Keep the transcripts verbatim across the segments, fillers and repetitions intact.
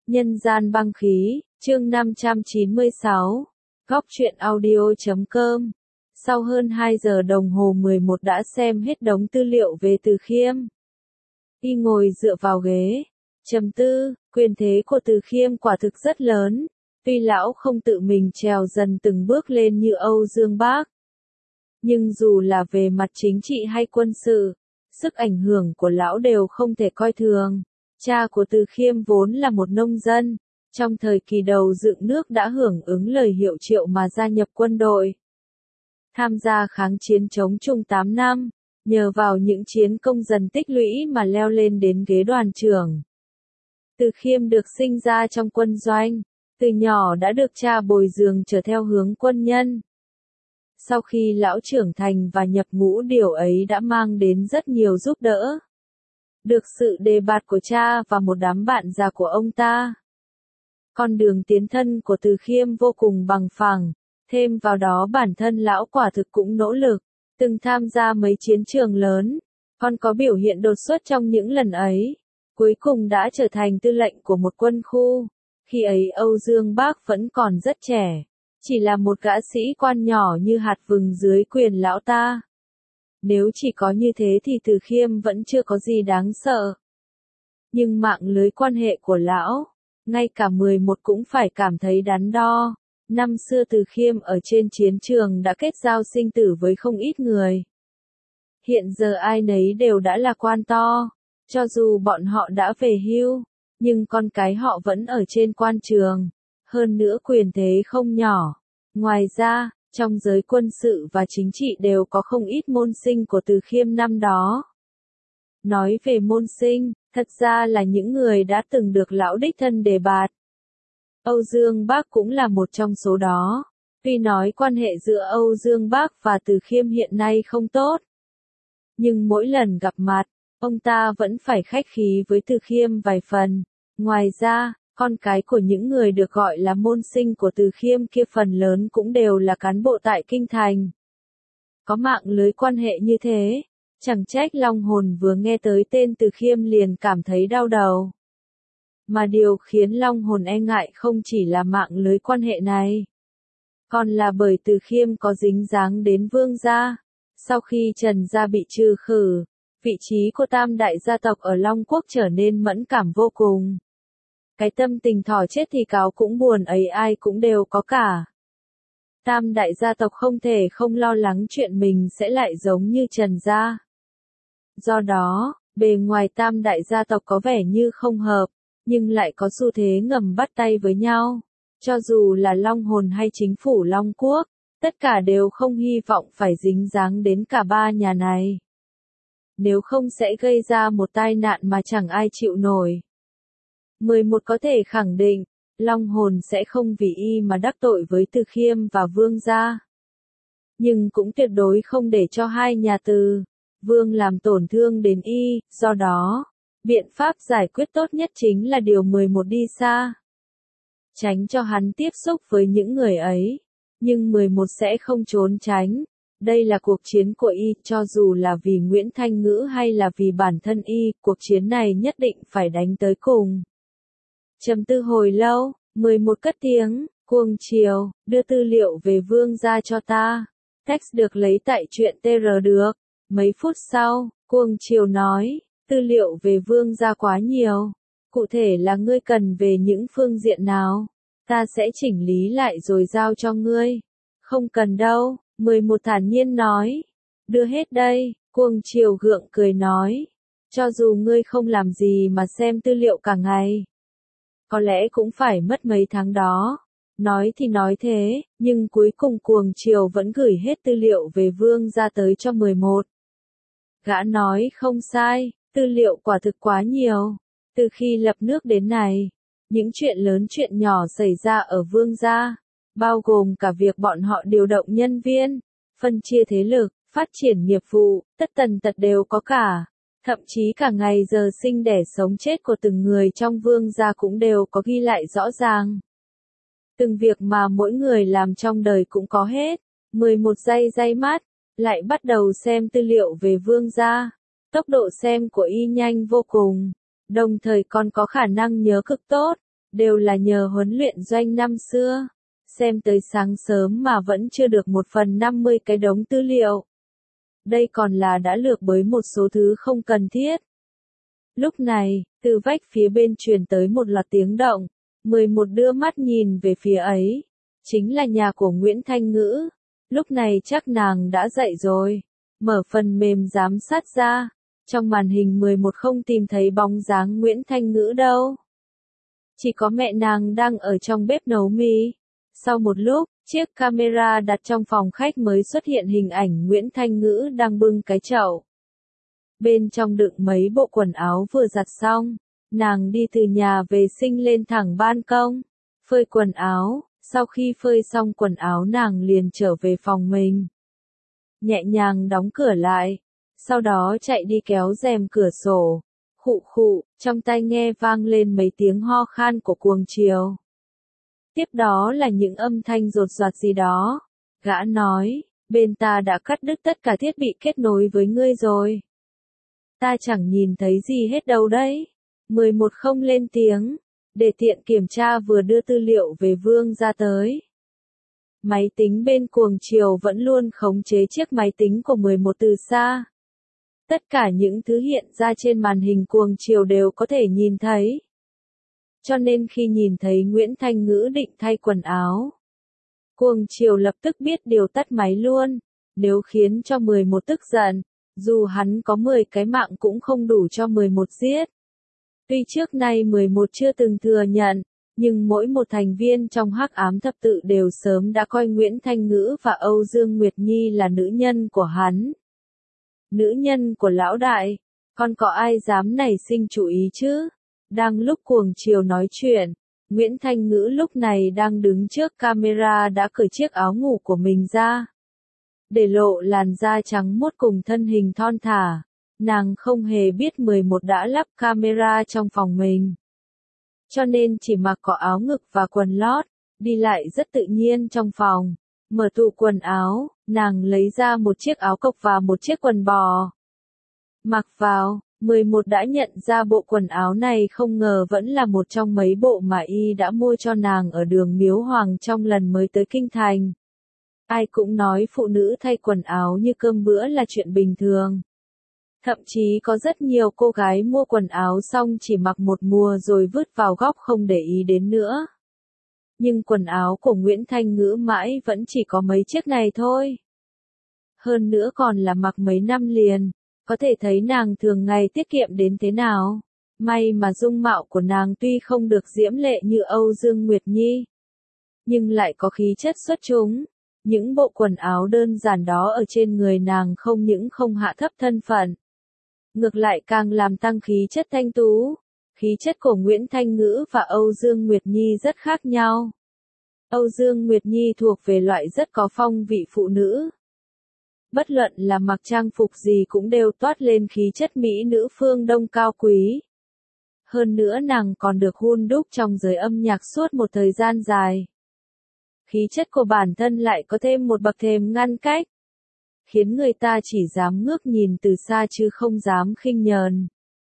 Nhân gian băng khí, chương năm trăm chín mươi sáu, góc truyện audio chấm com. Sau hơn hai giờ đồng hồ mười một đã xem hết đống tư liệu về Từ Khiêm. Y ngồi dựa vào ghế, trầm tư, quyền thế của Từ Khiêm quả thực rất lớn, tuy lão không tự mình trèo dần từng bước lên như Âu Dương Bác. Nhưng dù là về mặt chính trị hay quân sự, sức ảnh hưởng của lão đều không thể coi thường. Cha của Từ Khiêm vốn là một nông dân, trong thời kỳ đầu dựng nước đã hưởng ứng lời hiệu triệu mà gia nhập quân đội. Tham gia kháng chiến chống Trung tám năm, nhờ vào những chiến công dần tích lũy mà leo lên đến ghế đoàn trưởng. Từ Khiêm được sinh ra trong quân doanh, từ nhỏ đã được cha bồi dưỡng trở theo hướng quân nhân. Sau khi lão trưởng thành và nhập ngũ, điều ấy đã mang đến rất nhiều giúp đỡ. Được sự đề bạt của cha và một đám bạn già của ông ta. Con đường tiến thân của Từ Khiêm vô cùng bằng phẳng, thêm vào đó bản thân lão quả thực cũng nỗ lực, từng tham gia mấy chiến trường lớn, còn có biểu hiện đột xuất trong những lần ấy. Cuối cùng đã trở thành tư lệnh của một quân khu. Khi ấy Âu Dương Bác vẫn còn rất trẻ, chỉ là một gã sĩ quan nhỏ như hạt vừng dưới quyền lão ta. Nếu chỉ có như thế thì Từ Khiêm vẫn chưa có gì đáng sợ. Nhưng mạng lưới quan hệ của lão, ngay cả mười một cũng phải cảm thấy đắn đo. Năm xưa Từ Khiêm ở trên chiến trường đã kết giao sinh tử với không ít người. Hiện giờ ai nấy đều đã là quan to, cho dù bọn họ đã về hưu, nhưng con cái họ vẫn ở trên quan trường, hơn nữa quyền thế không nhỏ. Ngoài ra, trong giới quân sự và chính trị đều có không ít môn sinh của Từ Khiêm năm đó. Nói về môn sinh, thật ra là những người đã từng được lão đích thân đề bạt. Âu Dương Bác cũng là một trong số đó. Tuy nói quan hệ giữa Âu Dương Bác và Từ Khiêm hiện nay không tốt, nhưng mỗi lần gặp mặt, ông ta vẫn phải khách khí với Từ Khiêm vài phần. Ngoài ra, con cái của những người được gọi là môn sinh của Từ Khiêm kia phần lớn cũng đều là cán bộ tại Kinh Thành. Có mạng lưới quan hệ như thế, chẳng trách Long Hồn vừa nghe tới tên Từ Khiêm liền cảm thấy đau đầu. Mà điều khiến Long Hồn e ngại không chỉ là mạng lưới quan hệ này, còn là bởi Từ Khiêm có dính dáng đến Vương gia. Sau khi Trần gia bị trừ khử, vị trí của tam đại gia tộc ở Long Quốc trở nên mẫn cảm vô cùng. Cái tâm tình thỏ chết thì cáo cũng buồn ấy ai cũng đều có cả. Tam đại gia tộc không thể không lo lắng chuyện mình sẽ lại giống như Trần gia. Do đó, bề ngoài tam đại gia tộc có vẻ như không hợp, nhưng lại có xu thế ngầm bắt tay với nhau. Cho dù là Long Hồn hay chính phủ Long Quốc, tất cả đều không hy vọng phải dính dáng đến cả ba nhà này. Nếu không sẽ gây ra một tai nạn mà chẳng ai chịu nổi. mười một có thể khẳng định, Long Hồn sẽ không vì y mà đắc tội với Từ Khiêm và Vương gia. Nhưng cũng tuyệt đối không để cho hai nhà Từ, Vương làm tổn thương đến y, do đó, biện pháp giải quyết tốt nhất chính là điều mười một đi xa. Tránh cho hắn tiếp xúc với những người ấy. Nhưng mười một sẽ không trốn tránh. Đây là cuộc chiến của y, cho dù là vì Nguyễn Thanh Ngữ hay là vì bản thân y, cuộc chiến này nhất định phải đánh tới cùng. Trầm tư hồi lâu, mười một cất tiếng, Cuồng Triều, đưa tư liệu về Vương gia cho ta. Text được lấy tại truyện tê rờ được. Mấy phút sau, Cuồng Triều nói, tư liệu về Vương gia quá nhiều. Cụ thể là ngươi cần về những phương diện nào? Ta sẽ chỉnh lý lại rồi giao cho ngươi. Không cần đâu, mười một thản nhiên nói. Đưa hết đây, Cuồng Triều gượng cười nói. Cho dù ngươi không làm gì mà xem tư liệu cả ngày, có lẽ cũng phải mất mấy tháng đó. Nói thì nói thế, nhưng cuối cùng Cuồng Triều vẫn gửi hết tư liệu về Vương gia tới cho mười một. Gã nói không sai, tư liệu quả thực quá nhiều. Từ khi lập nước đến nay, những chuyện lớn chuyện nhỏ xảy ra ở Vương gia, bao gồm cả việc bọn họ điều động nhân viên, phân chia thế lực, phát triển nghiệp vụ, tất tần tật đều có cả. Thậm chí cả ngày giờ sinh đẻ sống chết của từng người trong Vương gia cũng đều có ghi lại rõ ràng. Từng việc mà mỗi người làm trong đời cũng có hết. mười một giây giây mắt, lại bắt đầu xem tư liệu về Vương gia. Tốc độ xem của y nhanh vô cùng. Đồng thời còn có khả năng nhớ cực tốt. đều là nhờ huấn luyện doanh năm xưa. Xem tới sáng sớm mà vẫn chưa được một phần năm mươi cái đống tư liệu. Đây còn là đã lược bới một số thứ không cần thiết. Lúc này, từ vách phía bên truyền tới một loạt tiếng động. mười một đưa mắt nhìn về phía ấy. Chính là nhà của Nguyễn Thanh Ngữ. Lúc này chắc nàng đã dậy rồi. Mở phần mềm giám sát ra. Trong màn hình mười một không tìm thấy bóng dáng Nguyễn Thanh Ngữ đâu. Chỉ có mẹ nàng đang ở trong bếp nấu mì. Sau một lúc, chiếc camera đặt trong phòng khách mới xuất hiện hình ảnh Nguyễn Thanh Ngữ đang bưng cái chậu. Bên trong đựng mấy bộ quần áo vừa giặt xong. Nàng đi từ nhà vệ sinh lên thẳng ban công. Phơi quần áo, sau khi phơi xong quần áo nàng liền trở về phòng mình. Nhẹ nhàng đóng cửa lại. Sau đó chạy đi kéo rèm cửa sổ. Khụ khụ, trong tai nghe vang lên mấy tiếng ho khan của cuồng chiều. Tiếp đó là những âm thanh rột rạt gì đó. Gã nói, bên ta đã cắt đứt tất cả thiết bị kết nối với ngươi rồi. Ta chẳng nhìn thấy gì hết đâu đấy. mười một không lên tiếng, để tiện kiểm tra vừa đưa tư liệu về Vương ra tới. Máy tính bên cuồng chiều vẫn luôn khống chế chiếc máy tính của mười một từ xa. Tất cả những thứ hiện ra trên màn hình cuồng chiều đều có thể nhìn thấy. Cho nên khi nhìn thấy Nguyễn Thanh Ngữ định thay quần áo, cuồng chiều lập tức biết điều tắt máy luôn. Nếu khiến cho mười một tức giận, dù hắn có mười cái mạng cũng không đủ cho mười một giết. Tuy trước nay mười một chưa từng thừa nhận, nhưng mỗi một thành viên trong Hắc Ám Thập Tự đều sớm đã coi Nguyễn Thanh Ngữ và Âu Dương Nguyệt Nhi là nữ nhân của hắn. Nữ nhân của lão đại, còn có ai dám nảy sinh chủ ý chứ? Đang lúc cuồng chiều nói chuyện, Nguyễn Thanh Ngữ lúc này đang đứng trước camera đã cởi chiếc áo ngủ của mình ra. Để lộ làn da trắng muốt cùng thân hình thon thả. Nàng không hề biết mười một đã lắp camera trong phòng mình. Cho nên chỉ mặc có áo ngực và quần lót, đi lại rất tự nhiên trong phòng. Mở tủ quần áo, nàng lấy ra một chiếc áo cộc và một chiếc quần bò. Mặc vào, mười một đã nhận ra bộ quần áo này không ngờ vẫn là một trong mấy bộ mà y đã mua cho nàng ở đường Miếu Hoàng trong lần mới tới Kinh Thành. Ai cũng nói phụ nữ thay quần áo như cơm bữa là chuyện bình thường. Thậm chí có rất nhiều cô gái mua quần áo xong chỉ mặc một mùa rồi vứt vào góc không để ý đến nữa. Nhưng quần áo của Nguyễn Thanh Ngữ mãi vẫn chỉ có mấy chiếc này thôi. Hơn nữa còn là mặc mấy năm liền, có thể thấy nàng thường ngày tiết kiệm đến thế nào. May mà dung mạo của nàng tuy không được diễm lệ như Âu Dương Nguyệt Nhi, nhưng lại có khí chất xuất chúng. Những bộ quần áo đơn giản đó ở trên người nàng không những không hạ thấp thân phận, ngược lại càng làm tăng khí chất thanh tú. Khí chất của Nguyễn Thanh Ngữ và Âu Dương Nguyệt Nhi rất khác nhau. Âu Dương Nguyệt Nhi thuộc về loại rất có phong vị phụ nữ. Bất luận là mặc trang phục gì cũng đều toát lên khí chất mỹ nữ phương Đông cao quý. Hơn nữa nàng còn được hun đúc trong giới âm nhạc suốt một thời gian dài. Khí chất của bản thân lại có thêm một bậc thềm ngăn cách, khiến người ta chỉ dám ngước nhìn từ xa chứ không dám khinh nhờn.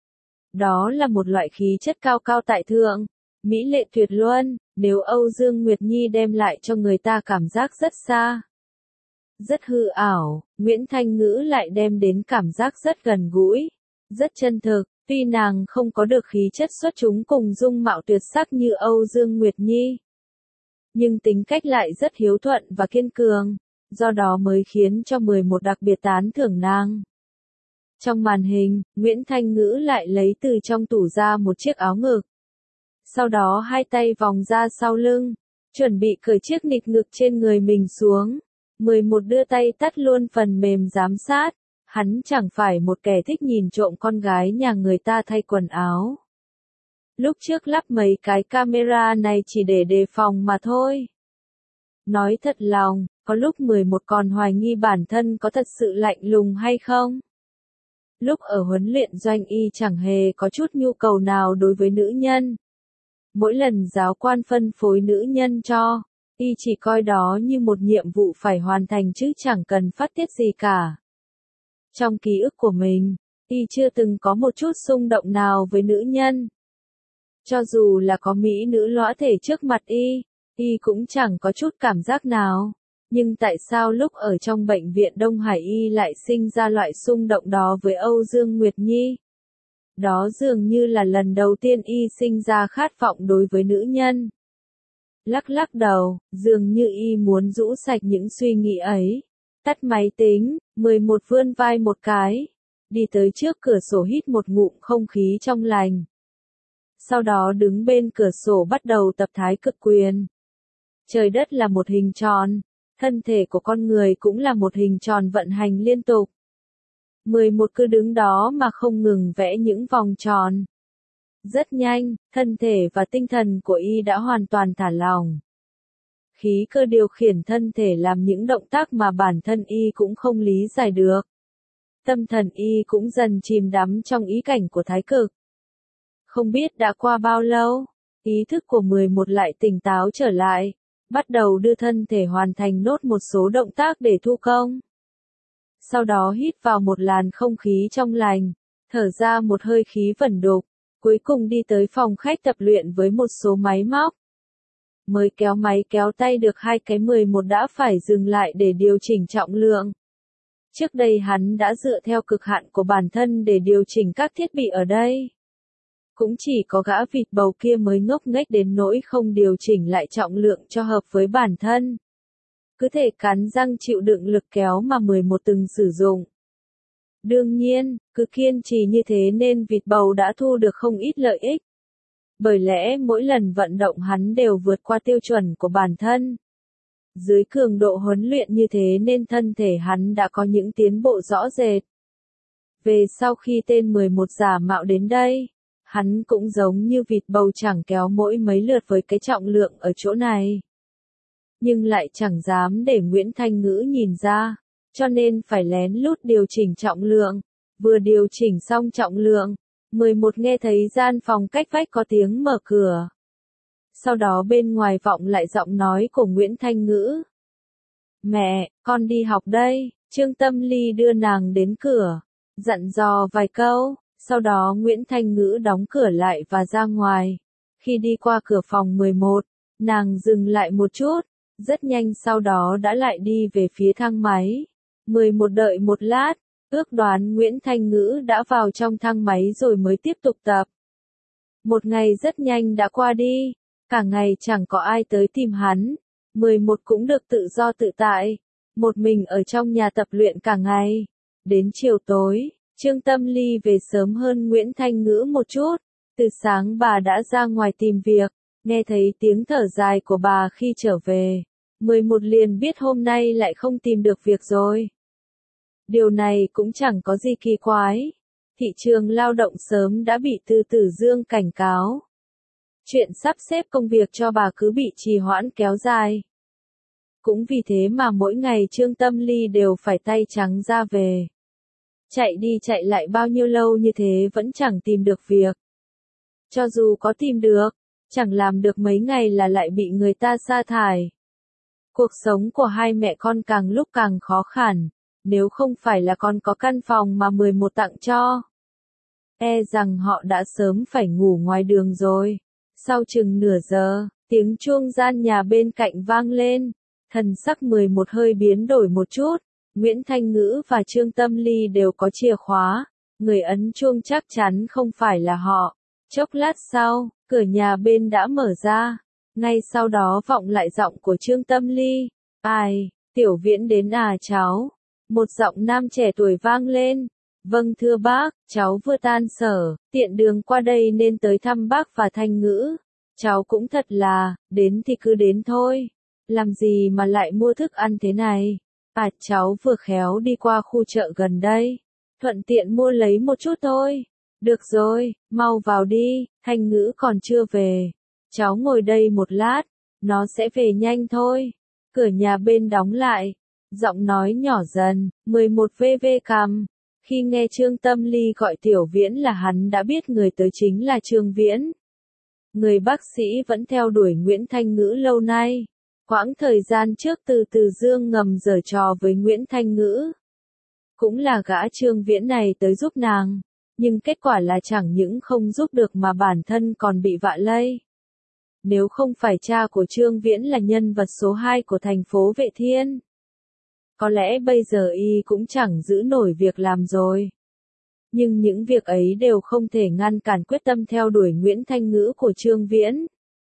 Đó là một loại khí chất cao cao tại thượng, mỹ lệ tuyệt luân, nếu Âu Dương Nguyệt Nhi đem lại cho người ta cảm giác rất xa, rất hư ảo, Nguyễn Thanh Ngữ lại đem đến cảm giác rất gần gũi, rất chân thực. Tuy nàng không có được khí chất xuất chúng cùng dung mạo tuyệt sắc như Âu Dương Nguyệt Nhi, nhưng tính cách lại rất hiếu thuận và kiên cường, do đó mới khiến cho mười một đặc biệt tán thưởng nàng. Trong màn hình, Nguyễn Thanh Ngữ lại lấy từ trong tủ ra một chiếc áo ngực. Sau đó hai tay vòng ra sau lưng, chuẩn bị cởi chiếc nịt ngực trên người mình xuống. mười một đưa tay tắt luôn phần mềm giám sát, hắn chẳng phải một kẻ thích nhìn trộm con gái nhà người ta thay quần áo. Lúc trước lắp mấy cái camera này chỉ để đề phòng mà thôi. Nói thật lòng, có lúc mười một còn hoài nghi bản thân có thật sự lạnh lùng hay không. Lúc ở huấn luyện doanh y chẳng hề có chút nhu cầu nào đối với nữ nhân. Mỗi lần giáo quan phân phối nữ nhân cho, y chỉ coi đó như một nhiệm vụ phải hoàn thành chứ chẳng cần phát tiết gì cả. Trong ký ức của mình, y chưa từng có một chút xung động nào với nữ nhân. Cho dù là có mỹ nữ lõa thể trước mặt y, y cũng chẳng có chút cảm giác nào. Nhưng tại sao lúc ở trong bệnh viện Đông Hải y lại sinh ra loại xung động đó với Âu Dương Nguyệt Nhi? Đó dường như là lần đầu tiên y sinh ra khát vọng đối với nữ nhân. Lắc lắc đầu, dường như y muốn rũ sạch những suy nghĩ ấy. Tắt máy tính, mười một vươn vai một cái. Đi tới trước cửa sổ hít một ngụm không khí trong lành. Sau đó đứng bên cửa sổ bắt đầu tập thái cực quyền. Trời đất là một hình tròn, thân thể của con người cũng là một hình tròn vận hành liên tục. mười một cứ đứng đó mà không ngừng vẽ những vòng tròn. Rất nhanh, thân thể và tinh thần của y đã hoàn toàn thả lỏng. Khí cơ điều khiển thân thể làm những động tác mà bản thân y cũng không lý giải được. Tâm thần y cũng dần chìm đắm trong ý cảnh của thái cực. Không biết đã qua bao lâu, ý thức của mười một lại tỉnh táo trở lại, bắt đầu đưa thân thể hoàn thành nốt một số động tác để thu công. Sau đó hít vào một làn không khí trong lành, thở ra một hơi khí vẩn đục, cuối cùng đi tới phòng khách tập luyện với một số máy móc. Mới kéo máy kéo tay được hai cái mười một đã phải dừng lại để điều chỉnh trọng lượng. Trước đây hắn đã dựa theo cực hạn của bản thân để điều chỉnh các thiết bị ở đây. Cũng chỉ có gã vịt bầu kia mới ngốc nghếch đến nỗi không điều chỉnh lại trọng lượng cho hợp với bản thân. Cứ thể cắn răng chịu đựng lực kéo mà mười một từng sử dụng. Đương nhiên, cứ kiên trì như thế nên vịt bầu đã thu được không ít lợi ích. Bởi lẽ mỗi lần vận động hắn đều vượt qua tiêu chuẩn của bản thân. Dưới cường độ huấn luyện như thế nên thân thể hắn đã có những tiến bộ rõ rệt. Về sau khi tên mười một giả mạo đến đây, hắn cũng giống như vịt bầu chẳng kéo mỗi mấy lượt với cái trọng lượng ở chỗ này. Nhưng lại chẳng dám để Nguyễn Thanh Ngữ nhìn ra, cho nên phải lén lút điều chỉnh trọng lượng. Vừa điều chỉnh xong trọng lượng, mười một nghe thấy gian phòng cách vách có tiếng mở cửa. Sau đó bên ngoài vọng lại giọng nói của Nguyễn Thanh Ngữ. Mẹ, con đi học đây. Trương Tâm Ly đưa nàng đến cửa, dặn dò vài câu, sau đó Nguyễn Thanh Ngữ đóng cửa lại và ra ngoài. Khi đi qua cửa phòng mười một, nàng dừng lại một chút, rất nhanh sau đó đã lại đi về phía thang máy. mười một đợi một lát, ước đoán Nguyễn Thanh Ngữ đã vào trong thang máy rồi mới tiếp tục tập. Một ngày rất nhanh đã qua đi, cả ngày chẳng có ai tới tìm hắn, mười một cũng được tự do tự tại, một mình ở trong nhà tập luyện cả ngày. Đến chiều tối, Trương Tâm Ly về sớm hơn Nguyễn Thanh Ngữ một chút, từ sáng bà đã ra ngoài tìm việc, nghe thấy tiếng thở dài của bà khi trở về. mười một liền biết hôm nay lại không tìm được việc rồi. Điều này cũng chẳng có gì kỳ quái. Thị trường lao động sớm đã bị Từ Tử Dương cảnh cáo. Chuyện sắp xếp công việc cho bà cứ bị trì hoãn kéo dài. Cũng vì thế mà mỗi ngày Trương Tâm Ly đều phải tay trắng ra về. Chạy đi chạy lại bao nhiêu lâu như thế vẫn chẳng tìm được việc. Cho dù có tìm được, chẳng làm được mấy ngày là lại bị người ta sa thải. Cuộc sống của hai mẹ con càng lúc càng khó khăn, nếu không phải là con có căn phòng mà mười một tặng cho. E rằng họ đã sớm phải ngủ ngoài đường rồi. Sau chừng nửa giờ, tiếng chuông gian nhà bên cạnh vang lên, thần sắc mười một hơi biến đổi một chút. Nguyễn Thanh Ngữ và Trương Tâm Ly đều có chìa khóa, người ấn chuông chắc chắn không phải là họ. Chốc lát sau, cửa nhà bên đã mở ra, ngay sau đó vọng lại giọng của Trương Tâm Ly. Ai, Tiểu Viễn đến à cháu? Một giọng nam trẻ tuổi vang lên. Vâng thưa bác, cháu vừa tan sở, tiện đường qua đây nên tới thăm bác và Thanh Ngữ. Cháu cũng thật là, đến thì cứ đến thôi. Làm gì mà lại mua thức ăn thế này? À cháu vừa khéo đi qua khu chợ gần đây. Thuận tiện mua lấy một chút thôi. Được rồi, mau vào đi, Thanh Ngữ còn chưa về. Cháu ngồi đây một lát, nó sẽ về nhanh thôi. Cửa nhà bên đóng lại, giọng nói nhỏ dần, mười một vê vê cằm. Khi nghe Trương Tâm Ly gọi Tiểu Viễn là hắn đã biết người tới chính là Trương Viễn. Người bác sĩ vẫn theo đuổi Nguyễn Thanh Ngữ lâu nay. Quãng thời gian trước Từ Từ Dương ngầm giở trò với Nguyễn Thanh Ngữ. Cũng là gã Trương Viễn này tới giúp nàng. Nhưng kết quả là chẳng những không giúp được mà bản thân còn bị vạ lây. Nếu không phải cha của Trương Viễn là nhân vật số hai của thành phố Vệ Thiên, có lẽ bây giờ y cũng chẳng giữ nổi việc làm rồi. Nhưng những việc ấy đều không thể ngăn cản quyết tâm theo đuổi Nguyễn Thanh Ngữ của Trương Viễn.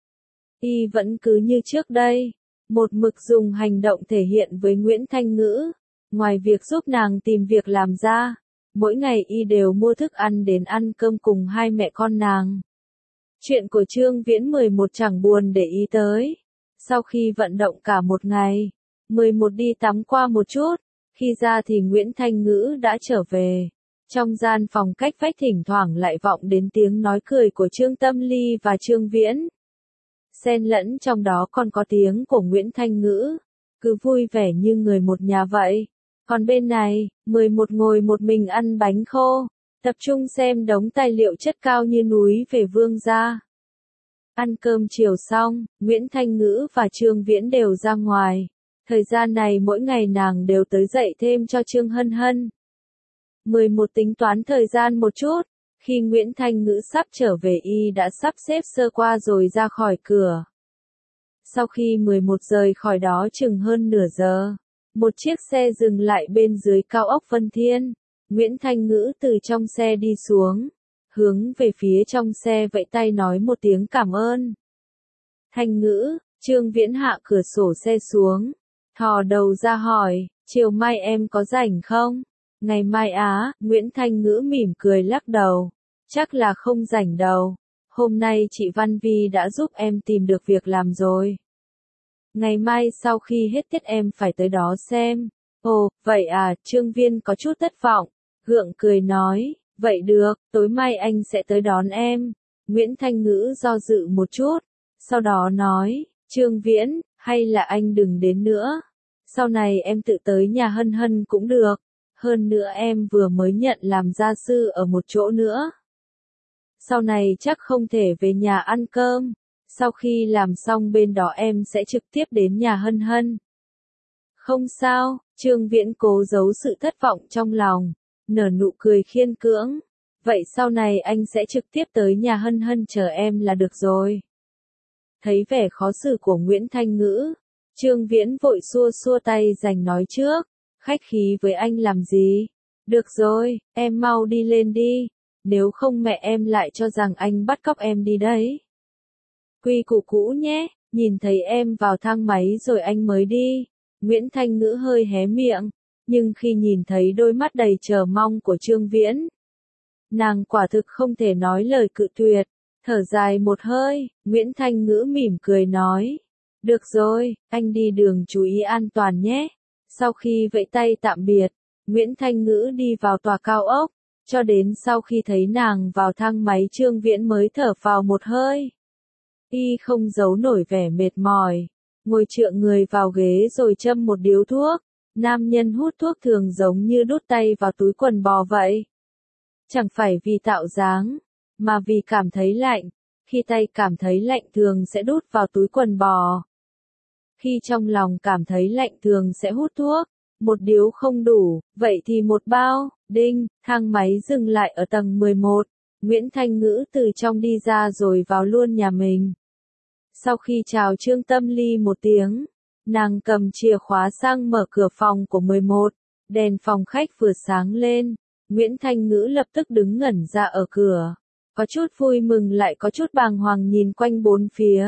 Y vẫn cứ như trước đây, một mực dùng hành động thể hiện với Nguyễn Thanh Ngữ. Ngoài việc giúp nàng tìm việc làm ra, mỗi ngày y đều mua thức ăn đến ăn cơm cùng hai mẹ con nàng. Chuyện của Trương Viễn mười một chẳng buồn để ý tới. Sau khi vận động cả một ngày, mười một đi tắm qua một chút, khi ra thì Nguyễn Thanh Ngữ đã trở về. Trong gian phòng cách vách thỉnh thoảng lại vọng đến tiếng nói cười của Trương Tâm Ly và Trương Viễn. Xen lẫn trong đó còn có tiếng của Nguyễn Thanh Ngữ, cứ vui vẻ như người một nhà vậy. Còn bên này, mười một ngồi một mình ăn bánh khô, tập trung xem đống tài liệu chất cao như núi về Vương gia. Ăn cơm chiều xong, Nguyễn Thanh Ngữ và Trương Viễn đều ra ngoài. Thời gian này mỗi ngày nàng đều tới dạy thêm cho Trương Hân Hân. mười một tính toán thời gian một chút, khi Nguyễn Thanh Ngữ sắp trở về y đã sắp xếp sơ qua rồi ra khỏi cửa. Sau khi mười một rời khỏi đó chừng hơn nửa giờ, một chiếc xe dừng lại bên dưới cao ốc Vân Thiên. Nguyễn Thanh Ngữ từ trong xe đi xuống, hướng về phía trong xe vẫy tay nói một tiếng cảm ơn. Thanh Ngữ, Trương Viễn hạ cửa sổ xe xuống, thò đầu ra hỏi, chiều mai em có rảnh không? Ngày mai á, Nguyễn Thanh Ngữ mỉm cười lắc đầu, chắc là không rảnh đâu. Hôm nay chị Văn Vi đã giúp em tìm được việc làm rồi. Ngày mai sau khi hết tiết em phải tới đó xem. Ồ, vậy à, Trương Viên có chút thất vọng, gượng cười nói, vậy được, tối mai anh sẽ tới đón em. Nguyễn Thanh Ngữ do dự một chút, sau đó nói, Trương Viễn, hay là anh đừng đến nữa. Sau này em tự tới nhà Hân Hân cũng được. Hơn nữa em vừa mới nhận làm gia sư ở một chỗ nữa. Sau này chắc không thể về nhà ăn cơm. Sau khi làm xong bên đó em sẽ trực tiếp đến nhà Hân Hân. Không sao, Trương Viễn cố giấu sự thất vọng trong lòng, nở nụ cười khiên cưỡng. Vậy sau này anh sẽ trực tiếp tới nhà Hân Hân chờ em là được rồi. Thấy vẻ khó xử của Nguyễn Thanh Ngữ, Trương Viễn vội xua xua tay giành nói trước. Khách khí với anh làm gì? Được rồi, em mau đi lên đi. Nếu không mẹ em lại cho rằng anh bắt cóc em đi đấy. Quy củ cũ nhé, nhìn thấy em vào thang máy rồi anh mới đi. Nguyễn Thanh Ngữ hơi hé miệng, nhưng khi nhìn thấy đôi mắt đầy chờ mong của Trương Viễn, nàng quả thực không thể nói lời cự tuyệt. Thở dài một hơi, Nguyễn Thanh Ngữ mỉm cười nói. Được rồi, anh đi đường chú ý an toàn nhé. Sau khi vẫy tay tạm biệt, Nguyễn Thanh Ngữ đi vào tòa cao ốc, cho đến sau khi thấy nàng vào thang máy Trương Viễn mới thở vào một hơi. Y không giấu nổi vẻ mệt mỏi, ngồi trượng người vào ghế rồi châm một điếu thuốc. Nam nhân hút thuốc thường giống như đút tay vào túi quần bò vậy. Chẳng phải vì tạo dáng, mà vì cảm thấy lạnh. Khi tay cảm thấy lạnh thường sẽ đút vào túi quần bò. Khi trong lòng cảm thấy lạnh thường sẽ hút thuốc, một điếu không đủ, vậy thì một bao. Đinh, thang máy dừng lại ở tầng mười một, Nguyễn Thanh Ngữ từ trong đi ra rồi vào luôn nhà mình. Sau khi chào Trương Tâm Ly một tiếng, nàng cầm chìa khóa sang mở cửa phòng của mười một, đèn phòng khách vừa sáng lên, Nguyễn Thanh Ngữ lập tức đứng ngẩn ra ở cửa, có chút vui mừng lại có chút bàng hoàng nhìn quanh bốn phía.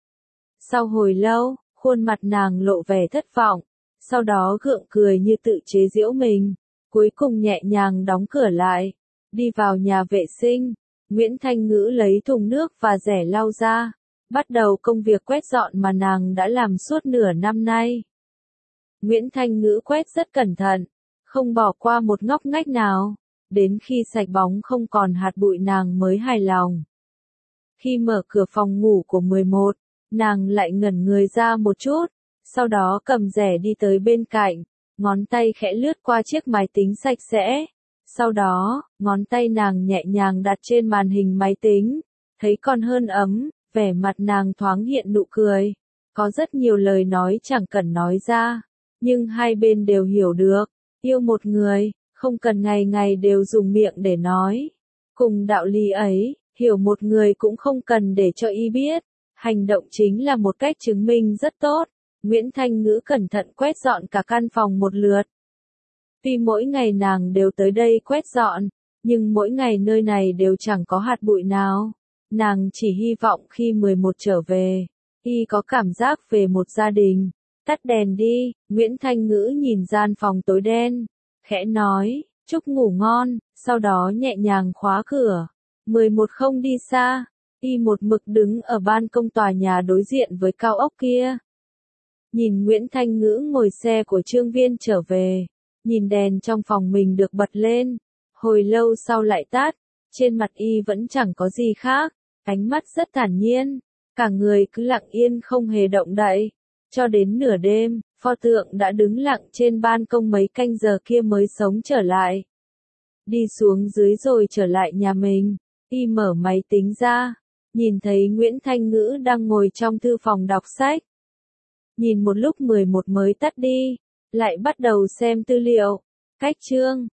Sau hồi lâu, khuôn mặt nàng lộ vẻ thất vọng, sau đó gượng cười như tự chế giễu mình, cuối cùng nhẹ nhàng đóng cửa lại, đi vào nhà vệ sinh. Nguyễn Thanh Ngữ lấy thùng nước và rẻ lau ra, bắt đầu công việc quét dọn mà nàng đã làm suốt nửa năm nay. Nguyễn Thanh Ngữ quét rất cẩn thận, không bỏ qua một ngóc ngách nào, đến khi sạch bóng không còn hạt bụi nàng mới hài lòng. Khi mở cửa phòng ngủ của mười một, nàng lại ngẩn người ra một chút, sau đó cầm rẻ đi tới bên cạnh, ngón tay khẽ lướt qua chiếc máy tính sạch sẽ. Sau đó, ngón tay nàng nhẹ nhàng đặt trên màn hình máy tính, thấy còn hơn ấm, vẻ mặt nàng thoáng hiện nụ cười. Có rất nhiều lời nói chẳng cần nói ra, nhưng hai bên đều hiểu được, yêu một người, không cần ngày ngày đều dùng miệng để nói. Cùng đạo lý ấy, hiểu một người cũng không cần để cho y biết. Hành động chính là một cách chứng minh rất tốt. Nguyễn Thanh Ngữ cẩn thận quét dọn cả căn phòng một lượt. Tuy mỗi ngày nàng đều tới đây quét dọn, nhưng mỗi ngày nơi này đều chẳng có hạt bụi nào. Nàng chỉ hy vọng khi mười một trở về, y có cảm giác về một gia đình. Tắt đèn đi, Nguyễn Thanh Ngữ nhìn gian phòng tối đen, khẽ nói, chúc ngủ ngon, sau đó nhẹ nhàng khóa cửa. mười một không đi xa, y một mực đứng ở ban công tòa nhà đối diện với cao ốc kia. Nhìn Nguyễn Thanh Ngữ ngồi xe của Trương Viên trở về, nhìn đèn trong phòng mình được bật lên, hồi lâu sau lại tắt, trên mặt y vẫn chẳng có gì khác, ánh mắt rất thản nhiên, cả người cứ lặng yên không hề động đậy. Cho đến nửa đêm, pho tượng đã đứng lặng trên ban công mấy canh giờ kia mới sống trở lại. Đi xuống dưới rồi trở lại nhà mình, y mở máy tính ra, nhìn thấy Nguyễn Thanh Ngữ đang ngồi trong thư phòng đọc sách. Nhìn một lúc mười một mới tắt đi, lại bắt đầu xem tư liệu, cách chương.